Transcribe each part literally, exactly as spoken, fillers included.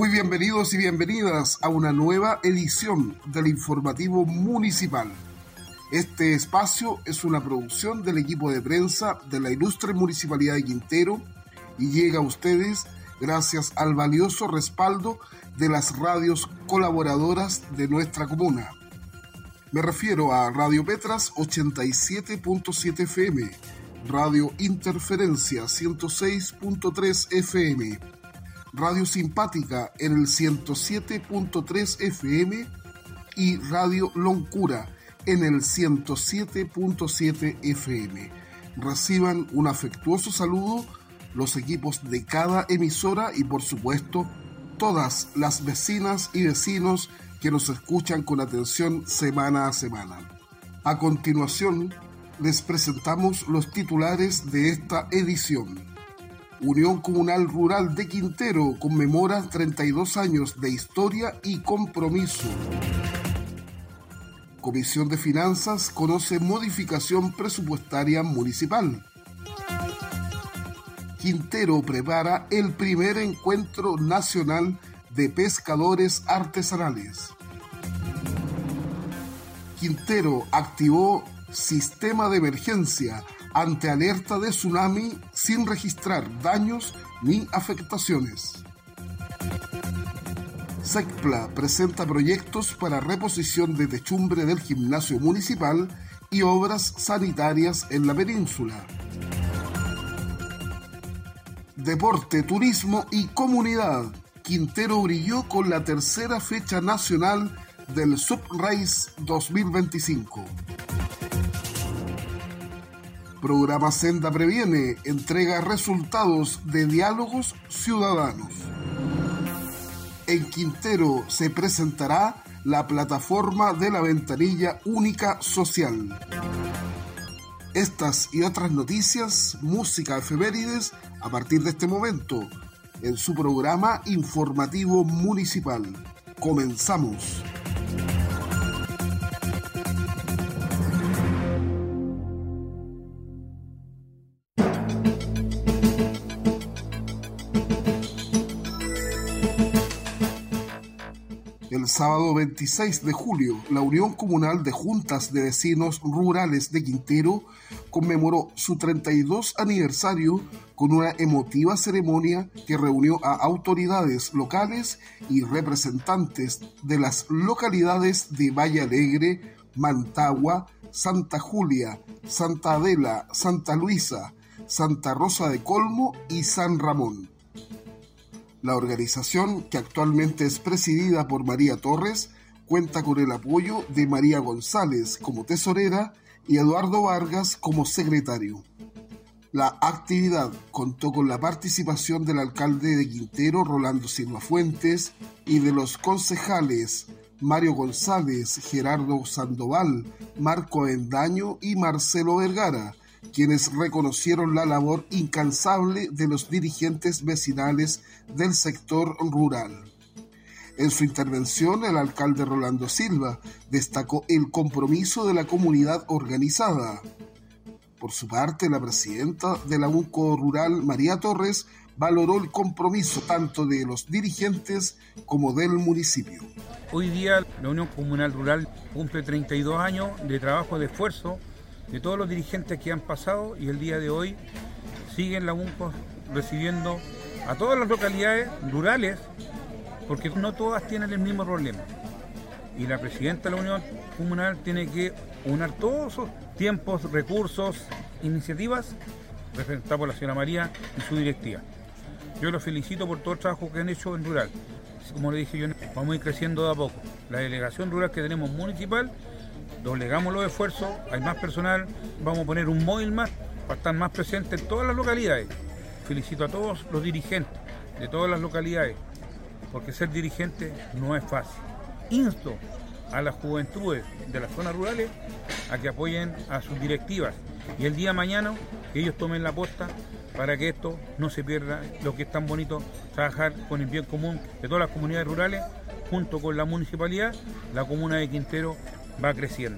Muy bienvenidos y bienvenidas a una nueva edición del Informativo Municipal. Este espacio es una producción del equipo de prensa de la ilustre Municipalidad de Quintero y llega a ustedes gracias al valioso respaldo de las radios colaboradoras de nuestra comuna. Me refiero a Radio Petras ochenta y siete punto siete F M, Radio Interferencia ciento seis punto tres F M, Radio Simpática en el ciento siete punto tres F M y Radio Loncura en el ciento siete punto siete F M. Reciban un afectuoso saludo los equipos de cada emisora y por supuesto todas las vecinas y vecinos que nos escuchan con atención semana a semana. A continuación les presentamos los titulares de esta edición. Unión Comunal Rural de Quintero conmemora treinta y dos años de historia y compromiso. Comisión de Finanzas conoce modificación presupuestaria municipal. Quintero prepara el primer encuentro nacional de pescadores artesanales. Quintero activó sistema de emergencia ante alerta de tsunami sin registrar daños ni afectaciones. SECPLA presenta proyectos para reposición de techumbre del gimnasio municipal y obras sanitarias en la península. Deporte, turismo y comunidad. Quintero brilló con la tercera fecha nacional del Subrace dos mil veinticinco. Programa Senda Previene entrega resultados de diálogos ciudadanos. En Quintero se presentará la plataforma de la ventanilla única social. Estas y otras noticias, música, efemérides, a partir de este momento, en su programa informativo municipal. Comenzamos. El sábado veintiséis de julio, la Unión Comunal de Juntas de Vecinos Rurales de Quintero conmemoró su treinta y dos aniversario con una emotiva ceremonia que reunió a autoridades locales y representantes de las localidades de Valle Alegre, Mantagua, Santa Julia, Santa Adela, Santa Luisa, Santa Rosa de Colmo y San Ramón. La organización, que actualmente es presidida por María Torres, cuenta con el apoyo de María González como tesorera y Eduardo Vargas como secretario. La actividad contó con la participación del alcalde de Quintero, Rolando Silva Fuentes, y de los concejales Mario González, Gerardo Sandoval, Marco Avendaño y Marcelo Vergara, quienes reconocieron la labor incansable de los dirigentes vecinales del sector rural. En su intervención, el alcalde Rolando Silva destacó el compromiso de la comunidad organizada. Por su parte, la presidenta de la UNCO Rural, María Torres, valoró el compromiso tanto de los dirigentes como del municipio. Hoy día la Unión Comunal Rural cumple treinta y dos años de trabajo, de esfuerzo, de todos los dirigentes que han pasado, y el día de hoy siguen la UNCO recibiendo a todas las localidades rurales, porque no todas tienen el mismo problema. Y la presidenta de la Unión Comunal tiene que unir todos esos tiempos, recursos, iniciativas representadas por la señora María y su directiva. Yo los felicito por todo el trabajo que han hecho en rural. Como le dije yo, vamos a ir creciendo de a poco. La delegación rural que tenemos municipal, doblegamos los esfuerzos, hay más personal, vamos a poner un móvil más para estar más presente en todas las localidades. Felicito a todos los dirigentes de todas las localidades, porque ser dirigente no es fácil. Insto a las juventudes de las zonas rurales a que apoyen a sus directivas y el día de mañana que ellos tomen la posta para que esto no se pierda, lo que es tan bonito, trabajar con el bien común de todas las comunidades rurales, junto con la municipalidad. La comuna de Quintero va creciendo.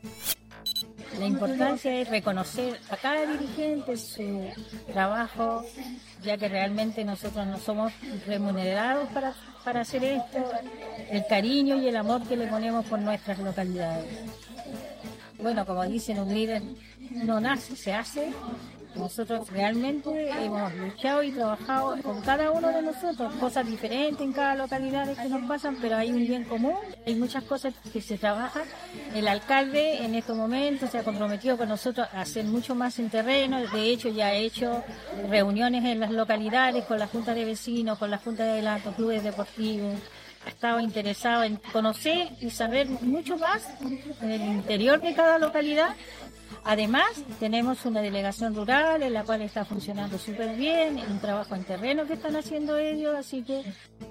La importancia es reconocer a cada dirigente su trabajo, ya que realmente nosotros no somos remunerados para para hacer esto, el cariño y el amor que le ponemos por nuestras localidades. Bueno, como dicen, un líder no nace, se hace. Nosotros realmente hemos luchado y trabajado con cada uno de nosotros, cosas diferentes en cada localidad que nos pasan, pero hay un bien común, hay muchas cosas que se trabajan. El alcalde en estos momentos se ha comprometido con nosotros a hacer mucho más en terreno, de hecho ya ha hecho reuniones en las localidades con la Junta de Vecinos, con la Junta de los clubes deportivos. Ha estado interesado en conocer y saber mucho más en el interior de cada localidad. Además, tenemos una delegación rural en la cual está funcionando súper bien, un trabajo en terreno que están haciendo ellos, así que...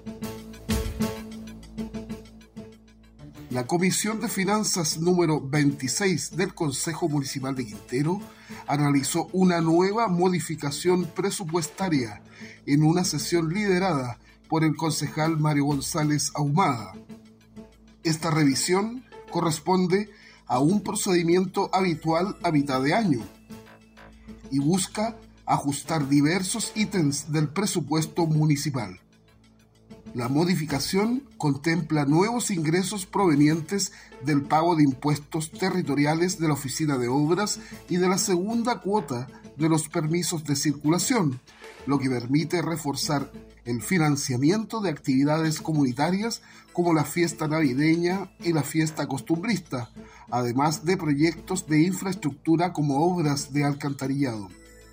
La Comisión de Finanzas número veintiséis del Consejo Municipal de Quintero analizó una nueva modificación presupuestaria en una sesión liderada por el concejal Mario González Ahumada. Esta revisión corresponde a un procedimiento habitual a mitad de año y busca ajustar diversos ítems del presupuesto municipal. La modificación contempla nuevos ingresos provenientes del pago de impuestos territoriales de la Oficina de Obras y de la segunda cuota de los permisos de circulación, lo que permite reforzar el financiamiento de actividades comunitarias como la fiesta navideña y la fiesta costumbrista, además de proyectos de infraestructura como obras de alcantarillado.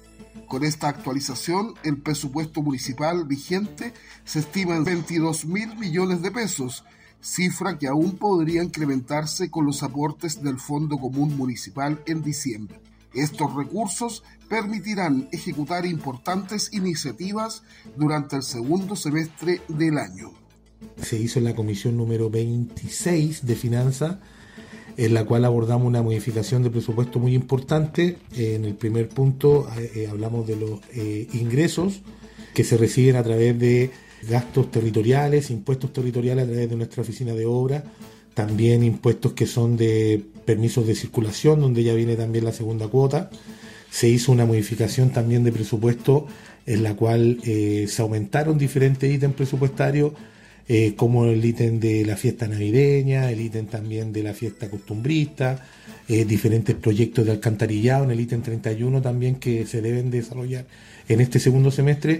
Con esta actualización, el presupuesto municipal vigente se estima en veintidós mil millones de pesos, cifra que aún podría incrementarse con los aportes del Fondo Común Municipal en diciembre. Estos recursos permitirán ejecutar importantes iniciativas durante el segundo semestre del año. Se hizo en la comisión número veintiséis de Finanzas, en la cual abordamos una modificación de presupuesto muy importante. En el primer punto eh, hablamos de los eh, ingresos que se reciben a través de gastos territoriales, impuestos territoriales a través de nuestra oficina de obra, también impuestos que son de permisos de circulación, donde ya viene también la segunda cuota. Se hizo una modificación también de presupuesto en la cual eh, se aumentaron diferentes ítems presupuestarios, eh, como el ítem de la fiesta navideña, el ítem también de la fiesta costumbrista, eh, diferentes proyectos de alcantarillado en el ítem treinta y uno también que se deben desarrollar en este segundo semestre.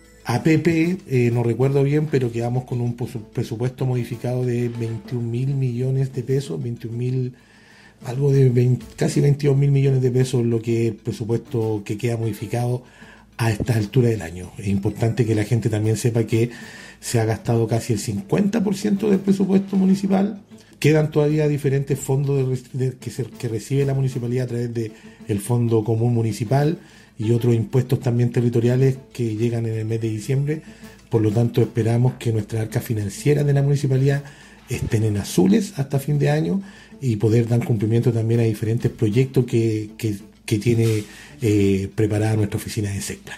A P P, eh, no recuerdo bien, pero quedamos con un presupuesto modificado de veintiún mil millones de pesos, veintiún mil, algo de veinte, casi veintidós mil millones de pesos, lo que es el presupuesto que queda modificado a esta altura del año. Es importante que la gente también sepa que se ha gastado casi el cincuenta por ciento del presupuesto municipal. Quedan todavía diferentes fondos de, de, que, se, que recibe la municipalidad a través del Fondo Común Municipal y otros impuestos también territoriales que llegan en el mes de diciembre. Por lo tanto, esperamos que nuestras arcas financieras de la municipalidad estén en azules hasta fin de año y poder dar cumplimiento también a diferentes proyectos que, que, que tiene eh, preparada nuestra oficina de SECPLA.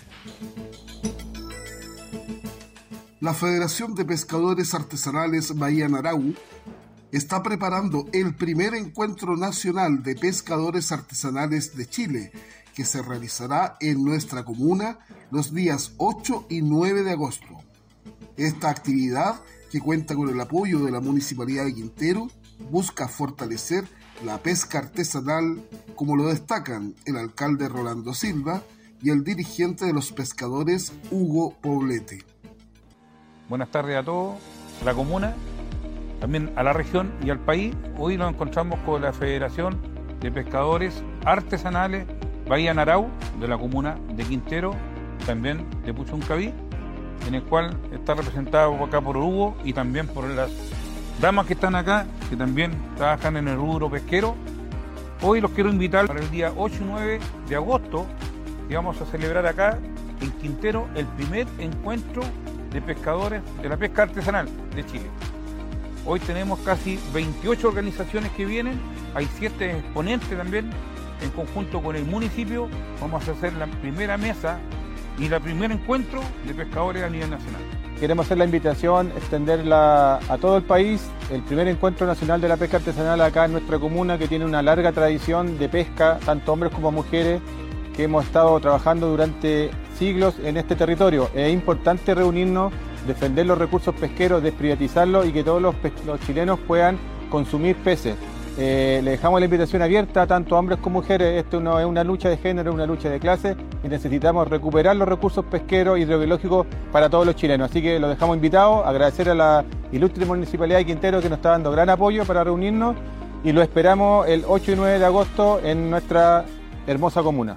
La Federación de Pescadores Artesanales Bahía Narau está preparando el primer encuentro nacional de pescadores artesanales de Chile, que se realizará en nuestra comuna los días ocho y nueve de agosto. Esta actividad, que cuenta con el apoyo de la Municipalidad de Quintero, busca fortalecer la pesca artesanal, como lo destacan el alcalde Rolando Silva y el dirigente de los pescadores, Hugo Poblete. Buenas tardes a todos, a la comuna, también a la región y al país. Hoy nos encontramos con la Federación de Pescadores Artesanales Bahía Narau, de la comuna de Quintero, también de Puchuncaví, en el cual está representado acá por Hugo y también por las damas que están acá, que también trabajan en el rubro pesquero. Hoy los quiero invitar para el día ocho y nueve de agosto, y vamos a celebrar acá en Quintero el primer encuentro de pescadores de la pesca artesanal de Chile. Hoy tenemos casi veintiocho organizaciones que vienen, hay siete exponentes también. En conjunto con el municipio vamos a hacer la primera mesa y el primer encuentro de pescadores a nivel nacional. Queremos hacer la invitación, extenderla a todo el país, el primer encuentro nacional de la pesca artesanal acá en nuestra comuna, que tiene una larga tradición de pesca, tanto hombres como mujeres, que hemos estado trabajando durante siglos en este territorio. Es importante reunirnos defender los recursos pesqueros, desprivatizarlos y que todos los, los chilenos puedan consumir peces. Eh, le dejamos la invitación abierta tanto a hombres como mujeres. Esto no es una lucha de género, es una lucha de clase y necesitamos recuperar los recursos pesqueros y hidrobiológicos para todos los chilenos. Así que los dejamos invitados, agradecer a la ilustre Municipalidad de Quintero que nos está dando gran apoyo para reunirnos y lo esperamos el ocho y nueve de agosto en nuestra hermosa comuna.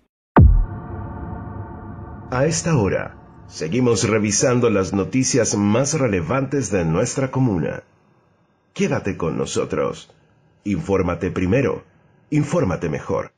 A esta hora, seguimos revisando las noticias más relevantes de nuestra comuna. Quédate con nosotros. Infórmate primero, infórmate mejor.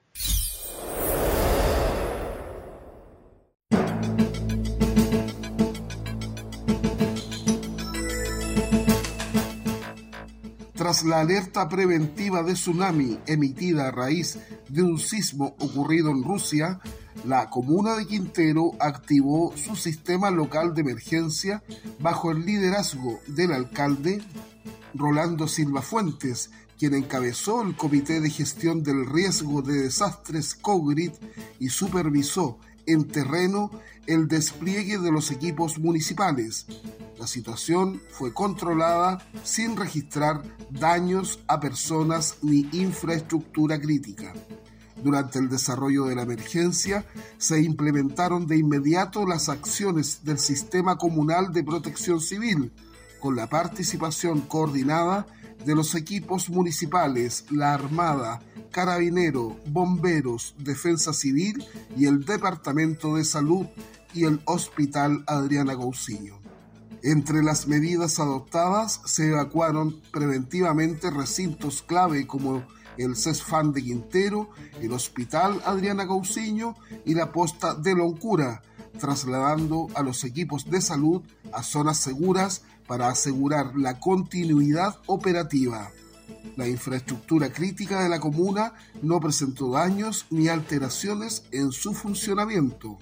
Tras la alerta preventiva de tsunami emitida a raíz de un sismo ocurrido en Rusia, la comuna de Quintero activó su sistema local de emergencia bajo el liderazgo del alcalde Rolando Silva Fuentes, quien encabezó el Comité de Gestión del Riesgo de Desastres COGRID y supervisó en terreno el despliegue de los equipos municipales. La situación fue controlada sin registrar daños a personas ni infraestructura crítica. Durante el desarrollo de la emergencia, se implementaron de inmediato las acciones del Sistema Comunal de Protección Civil, con la participación coordinada de los equipos municipales, la Armada, Carabinero, Bomberos, Defensa Civil y el Departamento de Salud y el Hospital Adriana Cousiño. Entre las medidas adoptadas se evacuaron preventivamente recintos clave como el CESFAM de Quintero, el Hospital Adriana Cousiño y la Posta de Loncura, trasladando a los equipos de salud a zonas seguras para asegurar la continuidad operativa. La infraestructura crítica de la comuna no presentó daños ni alteraciones en su funcionamiento.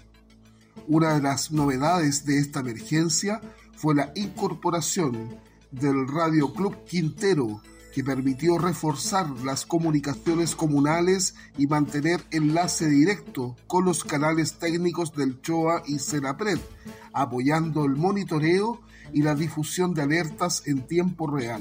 Una de las novedades de esta emergencia fue la incorporación del Radio Club Quintero, que permitió reforzar las comunicaciones comunales y mantener enlace directo con los canales técnicos del CHOA y SENAPRED, apoyando el monitoreo y la difusión de alertas en tiempo real.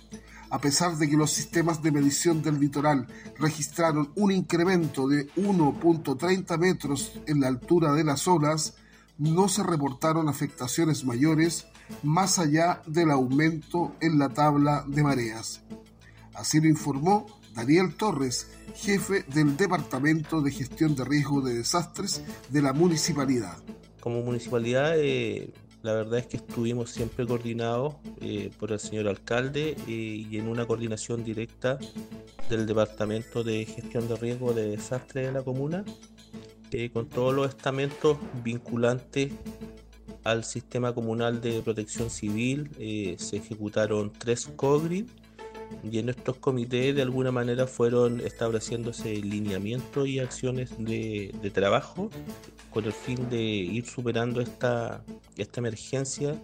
A pesar de que los sistemas de medición del litoral registraron un incremento de uno punto treinta metros en la altura de las olas, no se reportaron afectaciones mayores más allá del aumento en la tabla de mareas. Así lo informó Daniel Torres, jefe del Departamento de Gestión de Riesgo de Desastres de la municipalidad. Como municipalidad, eh, la verdad es que estuvimos siempre coordinados eh, por el señor alcalde eh, y en una coordinación directa del Departamento de Gestión de Riesgo de Desastres de la comuna, eh, con todos los estamentos vinculantes al Sistema Comunal de Protección Civil. Eh, se ejecutaron tres COGRID y en estos comités de alguna manera fueron estableciéndose lineamientos y acciones de, de trabajo con el fin de ir superando esta, esta emergencia,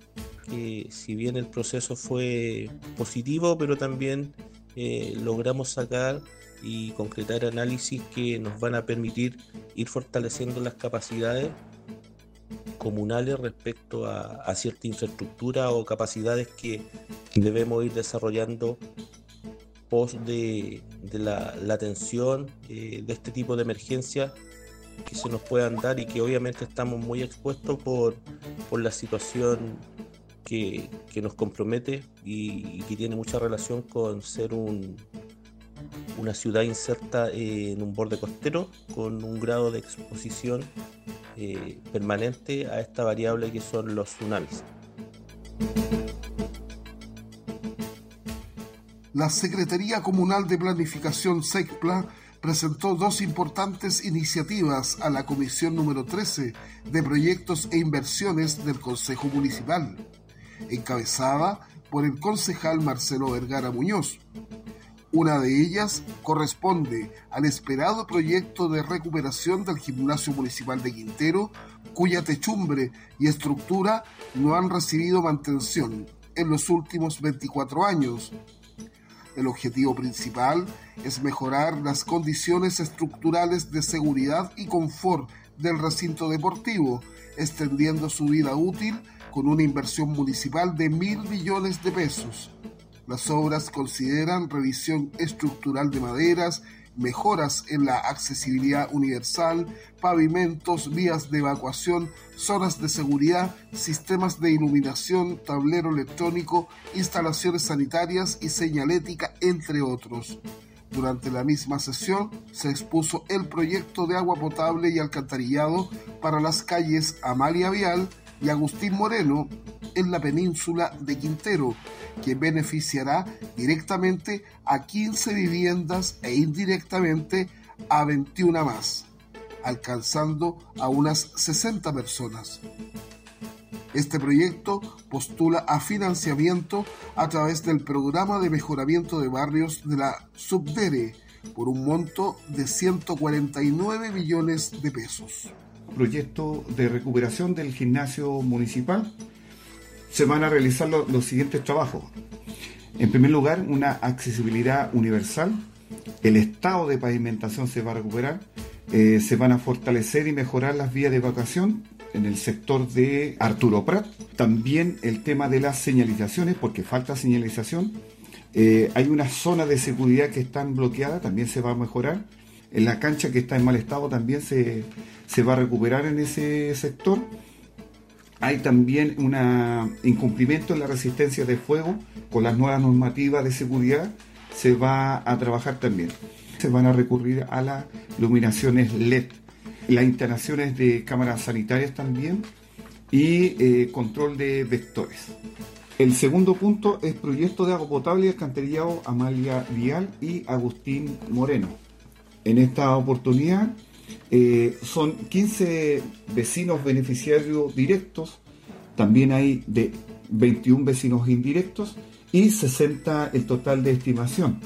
que si bien el proceso fue positivo, pero también eh, logramos sacar y concretar análisis que nos van a permitir ir fortaleciendo las capacidades comunales respecto a, a cierta infraestructura o capacidades que debemos ir desarrollando pos de, de la, la atención eh, de este tipo de emergencias que se nos puedan dar y que obviamente estamos muy expuestos por, por la situación que, que nos compromete y, y que tiene mucha relación con ser un, una ciudad inserta en un borde costero con un grado de exposición eh, permanente a esta variable que son los tsunamis. La Secretaría Comunal de Planificación SECPLA presentó dos importantes iniciativas a la Comisión número trece de Proyectos e Inversiones del Consejo Municipal, encabezada por el concejal Marcelo Vergara Muñoz. Una de ellas corresponde al esperado proyecto de recuperación del Gimnasio Municipal de Quintero, cuya techumbre y estructura no han recibido mantención en los últimos veinticuatro años. El objetivo principal es mejorar las condiciones estructurales de seguridad y confort del recinto deportivo, extendiendo su vida útil con una inversión municipal de mil millones de pesos. Las obras consideran revisión estructural de maderas, mejoras en la accesibilidad universal, pavimentos, vías de evacuación, zonas de seguridad, sistemas de iluminación, tablero electrónico, instalaciones sanitarias y señalética, entre otros. Durante la misma sesión se expuso el proyecto de agua potable y alcantarillado para las calles Amalia Vial y Agustín Moreno en la península de Quintero, que beneficiará directamente a quince viviendas e indirectamente a veintiuna más, alcanzando a unas sesenta personas. Este proyecto postula a financiamiento a través del Programa de Mejoramiento de Barrios de la Subdere por un monto de ciento cuarenta y nueve millones de pesos. Proyecto de recuperación del gimnasio municipal. Se van a realizar lo, los siguientes trabajos. En primer lugar, una accesibilidad universal. El estado de pavimentación se va a recuperar. Eh, se van a fortalecer y mejorar las vías de evacuación en el sector de Arturo Prat. También el tema de las señalizaciones, porque falta señalización. Eh, hay una zona de seguridad que están bloqueadas, también se va a mejorar. En la cancha que está en mal estado también se, se va a recuperar en ese sector. Hay también un incumplimiento en la resistencia de fuego. Con las nuevas normativas de seguridad se va a trabajar también. Se van a recurrir a las iluminaciones L E D, las instalaciones de cámaras sanitarias también y eh, control de vectores. El segundo punto es proyecto de agua potable y alcantarillado Amalia Vial y Agustín Moreno. En esta oportunidad eh, son quince vecinos beneficiarios directos, también hay de veintiún vecinos indirectos y sesenta el total de estimación.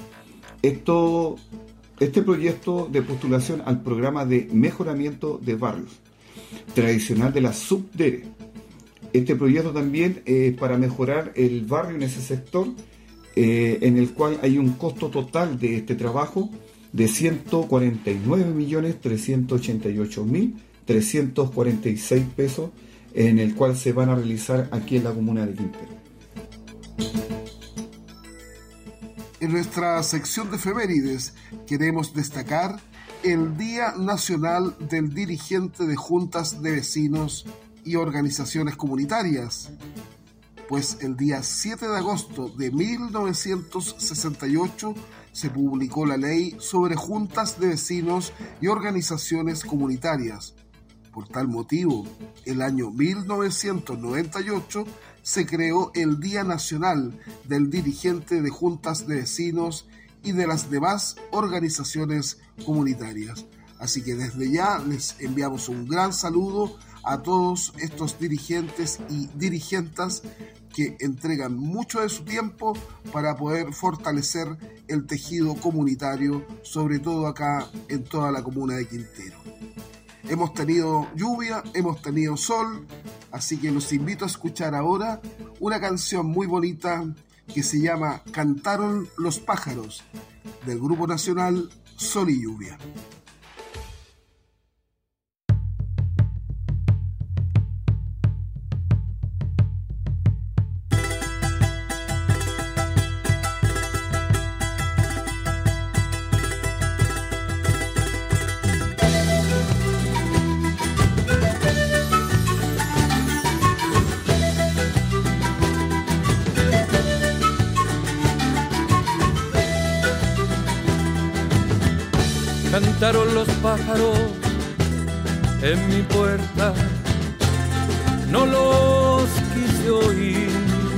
Esto, este proyecto de postulación al programa de mejoramiento de barrios tradicional de la Subdere. Este proyecto también es eh, para mejorar el barrio en ese sector, eh, en el cual hay un costo total de este trabajo de ciento cuarenta y nueve millones trescientos ochenta y ocho mil trescientos cuarenta y seis pesos, en el cual se van a realizar aquí en la comuna de Quintero. En nuestra sección de efemérides queremos destacar el Día Nacional del Dirigente de Juntas de Vecinos y Organizaciones Comunitarias, pues el día siete de agosto de mil novecientos sesenta y ocho se publicó la ley sobre juntas de vecinos y organizaciones comunitarias. Por tal motivo, el año mil novecientos noventa y ocho se creó el Día Nacional del Dirigente de Juntas de Vecinos y de las demás organizaciones comunitarias. Así que desde ya les enviamos un gran saludo a todos estos dirigentes y dirigentas que entregan mucho de su tiempo para poder fortalecer el tejido comunitario, sobre todo acá en toda la comuna de Quintero. Hemos tenido lluvia, hemos tenido sol, así que los invito a escuchar ahora una canción muy bonita que se llama Cantaron los pájaros, del grupo nacional Sol y Lluvia. Cantaron los pájaros en mi puerta, no los quise oír.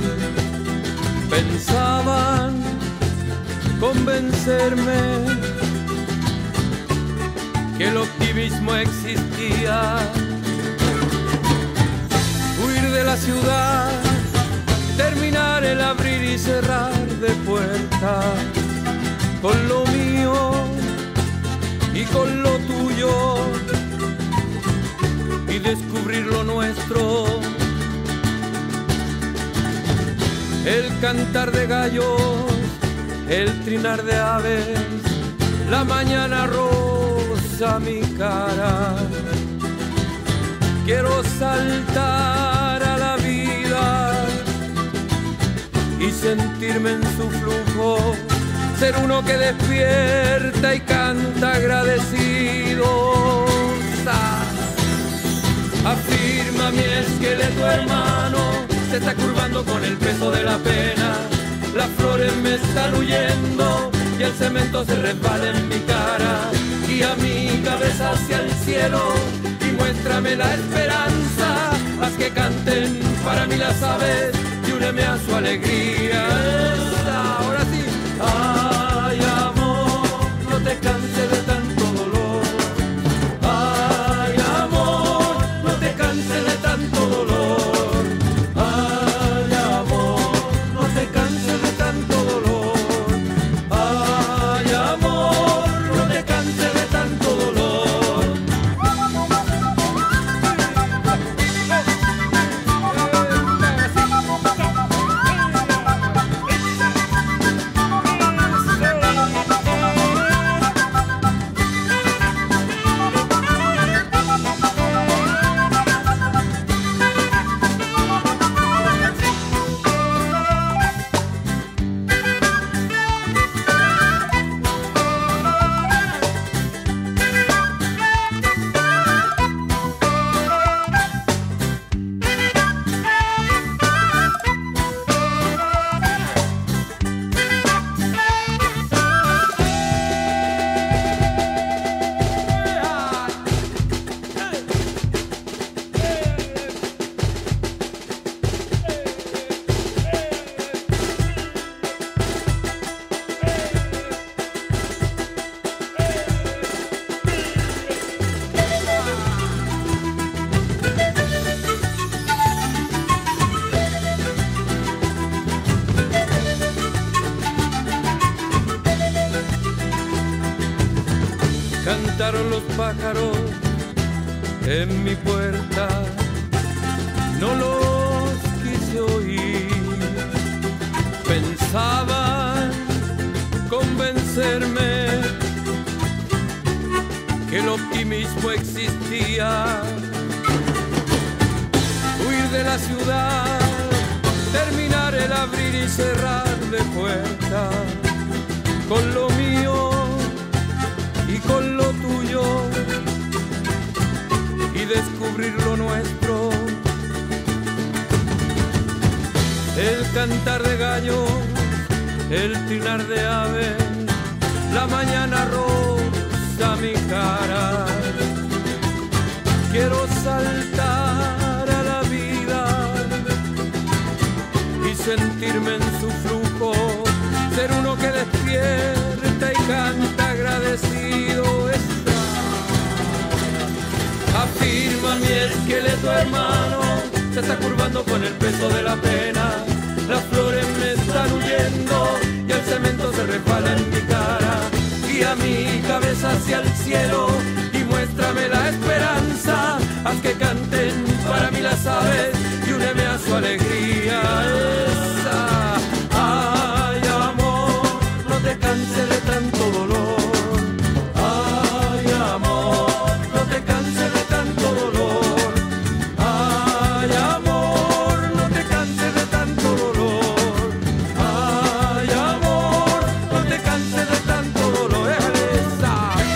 Pensaban convencerme que el optimismo existía. Huir de la ciudad, terminar el abrir y cerrar de puertas, con lo mío y con lo tuyo, y descubrir lo nuestro. El cantar de gallos, el trinar de aves, la mañana rosa mi cara. Quiero saltar a la vida y sentirme en su flujo, ser uno que despierta y canta agradecido. Afirma mi esqueleto hermano, se está curvando con el peso de la pena. Las flores me están huyendo y el cemento se resbala en mi cara. Guía mi cabeza hacia el cielo y muéstrame la esperanza. Haz que canten para mí las aves y úneme a su alegría. Esta, ahora sí. Ay, amor, no te canses de tanto dolor. Ay, amor, no te canses de tanto dolor. Ay, amor, no te canses de tanto dolor. Ay, amor, no te canses de tanto dolor. Cantaron los pájaros en mi puerta, no los quise oír. Pensaban convencerme que el optimismo existía. Huir de la ciudad, terminar el abrir y cerrar de puertas, con lo mío y con lo tuyo, y descubrir lo nuestro. El cantar de gallo, el trinar de ave, la mañana rosa mi cara. Quiero saltar a la vida y sentirme en su flujo, ser uno que despierta y canta agradecido. Está. Afirma mi esqueleto hermano, se está curvando con el peso de la pena. Las flores me están huyendo y el cemento se resbala en mi cara. Guía mi cabeza hacia el cielo y muéstrame la esperanza. Haz que canten para mí las aves y úneme a su alegría. Esa. Ay, amor, no te canses de tanto dolor. Ay, amor, no te canses de tanto dolor. Ay, amor, no te canses de tanto dolor. Ay, amor, no te canses de tanto dolor. Esa.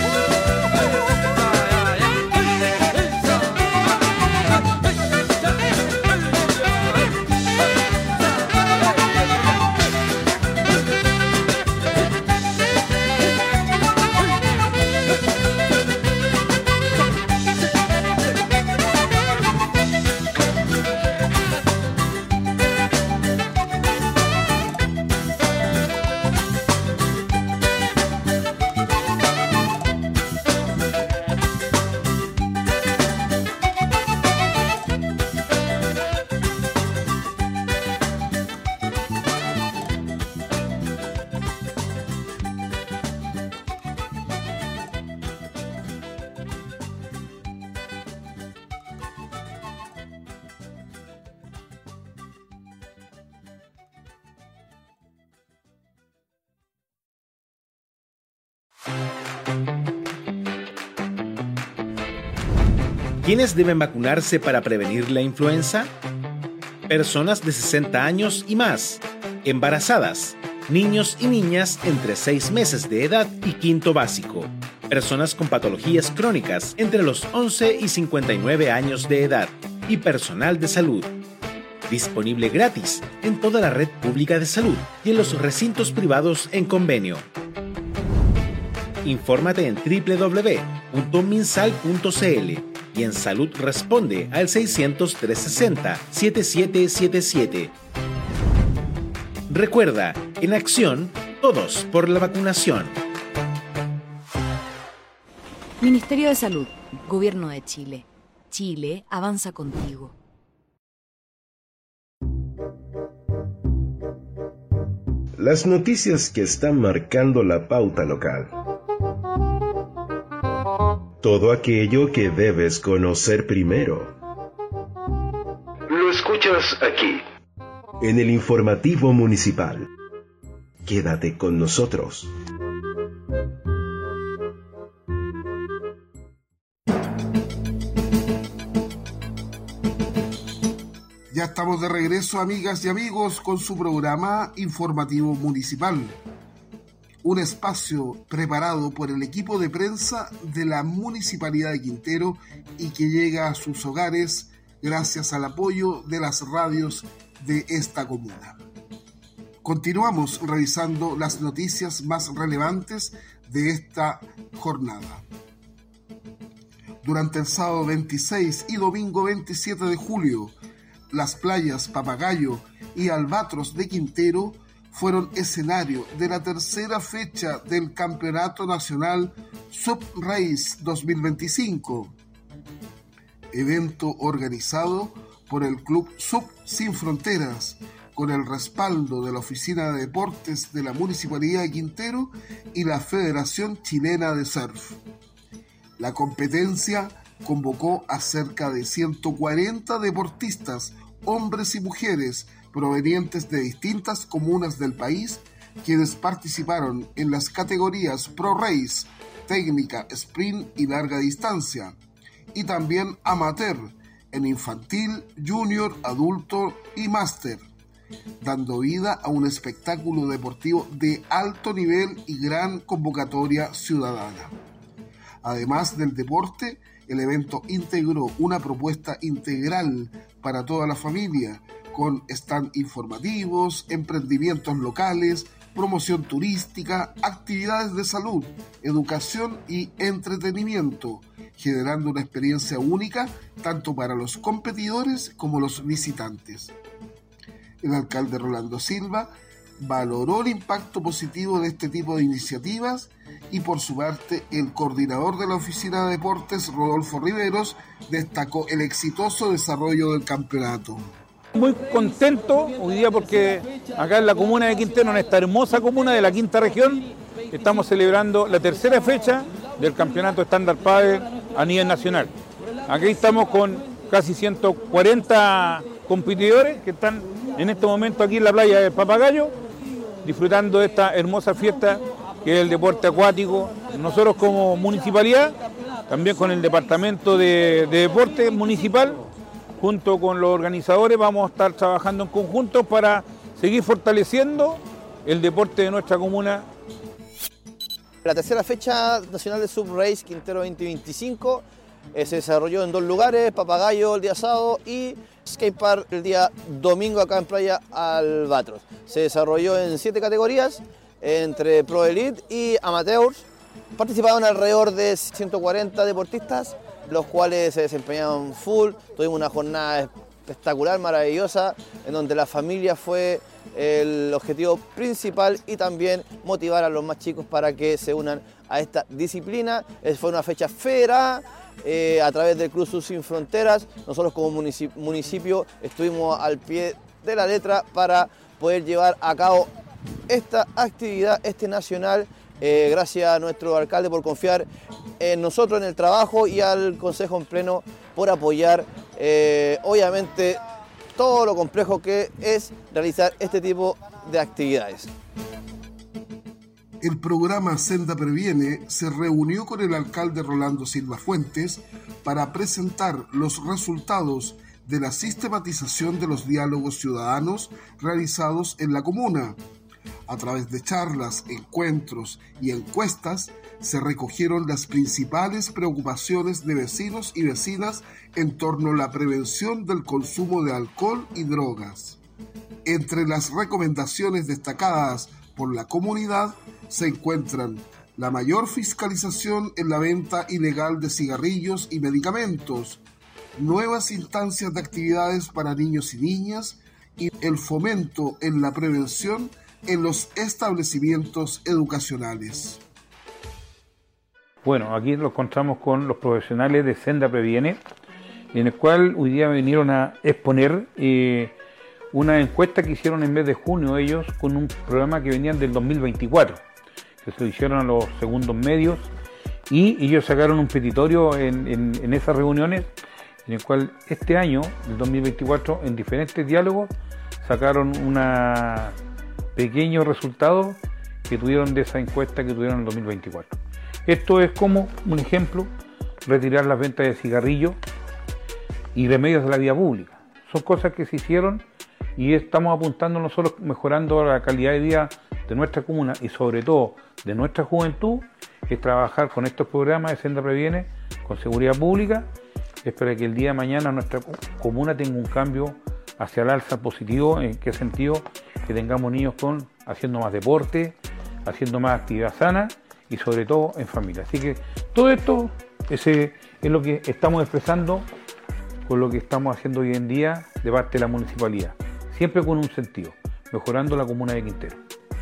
¿Quiénes deben vacunarse para prevenir la influenza? Personas de sesenta años y más, embarazadas, niños y niñas entre seis meses de edad y quinto básico, personas con patologías crónicas entre los once y cincuenta y nueve años de edad y personal de salud. Disponible gratis en toda la red pública de salud y en los recintos privados en convenio. Infórmate en doble u doble u doble u punto minsal punto c l y en Salud responde al seiscientos, trescientos sesenta, setenta y siete setenta y siete. Recuerda, en acción, todos por la vacunación. Ministerio de Salud, Gobierno de Chile. Chile avanza contigo. Las noticias que están marcando la pauta local. Todo aquello que debes conocer primero. Lo escuchas aquí, en el informativo municipal. Quédate con nosotros. Ya estamos de regreso, amigas y amigos, con su programa informativo municipal. Un espacio preparado por el equipo de prensa de la Municipalidad de Quintero y que llega a sus hogares gracias al apoyo de las radios de esta comuna. Continuamos revisando las noticias más relevantes de esta jornada. Durante el sábado veintiséis y domingo veintisiete de julio, las playas Papagayo y Albatros de Quintero fueron escenario de la tercera fecha del Campeonato Nacional Subrace dos mil veinticinco, evento organizado por el Club Sub Sin Fronteras, con el respaldo de la Oficina de Deportes de la Municipalidad de Quintero y la Federación Chilena de Surf. La competencia convocó a cerca de ciento cuarenta deportistas, hombres y mujeres, provenientes de distintas comunas del país, quienes participaron en las categorías Pro Race, técnica, sprint y larga distancia, y también amateur, en infantil, junior, adulto y máster, dando vida a un espectáculo deportivo de alto nivel y gran convocatoria ciudadana. Además del deporte, el evento integró una propuesta integral para toda la familia, con stand informativos, emprendimientos locales, promoción turística, actividades de salud, educación y entretenimiento, generando una experiencia única tanto para los competidores como los visitantes. El alcalde Rolando Silva valoró el impacto positivo de este tipo de iniciativas y, por su parte, el coordinador de la Oficina de Deportes, Rodolfo Riveros, destacó el exitoso desarrollo del campeonato. Muy contento hoy día porque acá en la comuna de Quintero, en esta hermosa comuna de la quinta región, estamos celebrando la tercera fecha del campeonato estándar pádel a nivel nacional. Aquí estamos con casi ciento cuarenta competidores que están en este momento aquí en la playa del Papagayo, disfrutando de esta hermosa fiesta que es el deporte acuático. Nosotros como municipalidad, también con el departamento de, de deporte municipal, junto con los organizadores, vamos a estar trabajando en conjunto para seguir fortaleciendo el deporte de nuestra comuna. La tercera fecha nacional de Subrace Quintero veinte veinticinco eh, se desarrolló en dos lugares, Papagayo el día sábado y Skatepark el día domingo acá en Playa Albatros. Se desarrolló en siete categorías, entre Pro Elite y Amateurs. Participaron alrededor de ciento cuarenta deportistas, los cuales se desempeñaron full. Tuvimos una jornada espectacular, maravillosa, en donde la familia fue el objetivo principal y también motivar a los más chicos para que se unan a esta disciplina. Fue una fecha federada eh, a través del Club Sub Sin Fronteras. Nosotros como municipio, municipio estuvimos al pie de la letra para poder llevar a cabo esta actividad, este nacional. Eh, gracias a nuestro alcalde por confiar en nosotros, en el trabajo, y al Consejo en pleno por apoyar, eh, obviamente, todo lo complejo que es realizar este tipo de actividades. El programa Senda Previene se reunió con el alcalde Rolando Silva Fuentes para presentar los resultados de la sistematización de los diálogos ciudadanos realizados en la comuna. A través de charlas, encuentros y encuestas se recogieron las principales preocupaciones de vecinos y vecinas en torno a la prevención del consumo de alcohol y drogas. Entre las recomendaciones destacadas por la comunidad se encuentran la mayor fiscalización en la venta ilegal de cigarrillos y medicamentos, nuevas instancias de actividades para niños y niñas y el fomento en la prevención en los establecimientos educacionales. Bueno, aquí nos encontramos con los profesionales de Senda Previene, en el cual hoy día vinieron a exponer eh, una encuesta que hicieron en mes de junio ellos con un programa que venían del dos mil veinticuatro, que se lo hicieron a los segundos medios, y ellos sacaron un petitorio en, en, en esas reuniones, en el cual este año, el dos mil veinticuatro, en diferentes diálogos, sacaron una pequeños resultados que tuvieron de esa encuesta que tuvieron en el dos mil veinticuatro. Esto es como un ejemplo, retirar las ventas de cigarrillos y remedios de la vía pública. Son cosas que se hicieron y estamos apuntando nosotros mejorando la calidad de vida de nuestra comuna y sobre todo de nuestra juventud, es trabajar con estos programas de Senda Previene, con seguridad pública. Espero que el día de mañana nuestra comuna tenga un cambio hacia el alza positivo. ¿En qué sentido? Que tengamos niños con haciendo más deporte, haciendo más actividad sana y sobre todo en familia. Así que todo esto ese es lo que estamos expresando con lo que estamos haciendo hoy en día de parte de la municipalidad, siempre con un sentido, mejorando la comuna de Quintero.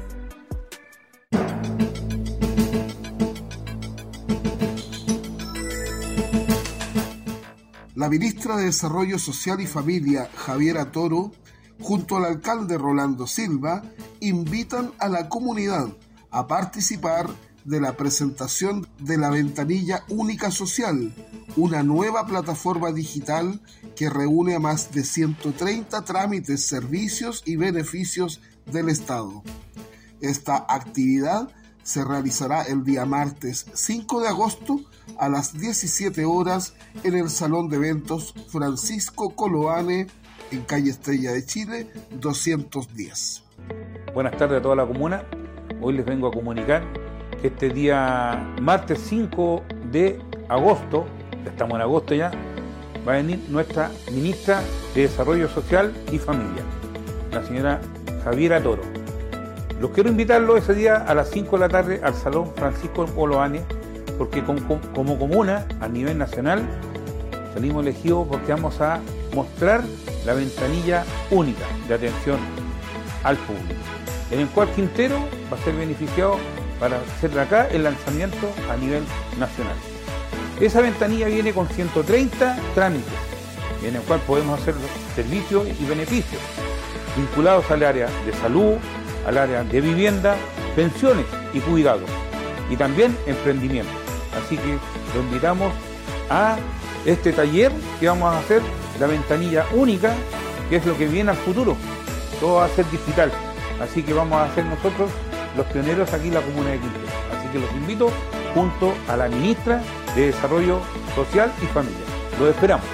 La ministra de Desarrollo Social y Familia, Javiera Toro, junto al alcalde Rolando Silva, invitan a la comunidad a participar de la presentación de la Ventanilla Única Social, una nueva plataforma digital que reúne a más de ciento treinta trámites, servicios y beneficios del Estado. Esta actividad se realizará el día martes cinco de agosto a las diecisiete horas en el Salón de Eventos Francisco Coloane, en calle Estrella de Chile, doscientos diez. Buenas tardes a toda la comuna. Hoy les vengo a comunicar que este día martes cinco de agosto, estamos en agosto ya, va a venir nuestra ministra de Desarrollo Social y Familia, la señora Javiera Toro. Los quiero invitarlo ese día a las cinco de la tarde al Salón Francisco Coloane, porque como, como comuna a nivel nacional salimos elegidos porque vamos a mostrar la ventanilla única de atención al público, en el cual Quintero va a ser beneficiado para hacer acá el lanzamiento a nivel nacional. Esa ventanilla viene con ciento treinta trámites, en el cual podemos hacer servicios y beneficios vinculados al área de salud, al área de vivienda, pensiones y cuidados, y también emprendimiento. Así que lo invitamos a este taller que vamos a hacer, la ventanilla única, que es lo que viene al futuro. Todo va a ser digital, así que vamos a ser nosotros los pioneros aquí en la comuna de Quintero. Así que los invito junto a la ministra de Desarrollo Social y Familia. Los esperamos.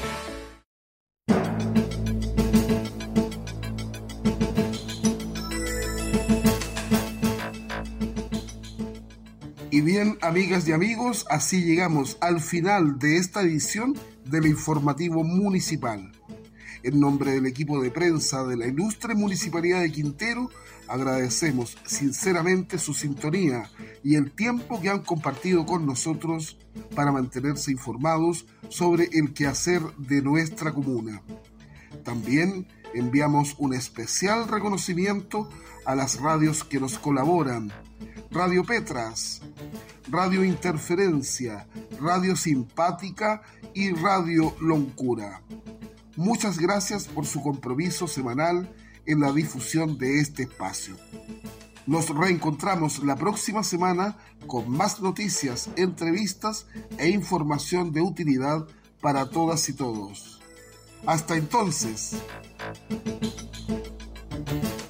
Y bien, amigas y amigos, así llegamos al final de esta edición del Informativo Municipal. En nombre del equipo de prensa de la Ilustre Municipalidad de Quintero, agradecemos sinceramente su sintonía y el tiempo que han compartido con nosotros para mantenerse informados sobre el quehacer de nuestra comuna. También enviamos un especial reconocimiento a las radios que nos colaboran: Radio Petras, Radio Interferencia, Radio Simpática y Radio Loncura. Muchas gracias por su compromiso semanal en la difusión de este espacio. Nos reencontramos la próxima semana con más noticias, entrevistas e información de utilidad para todas y todos. Hasta entonces.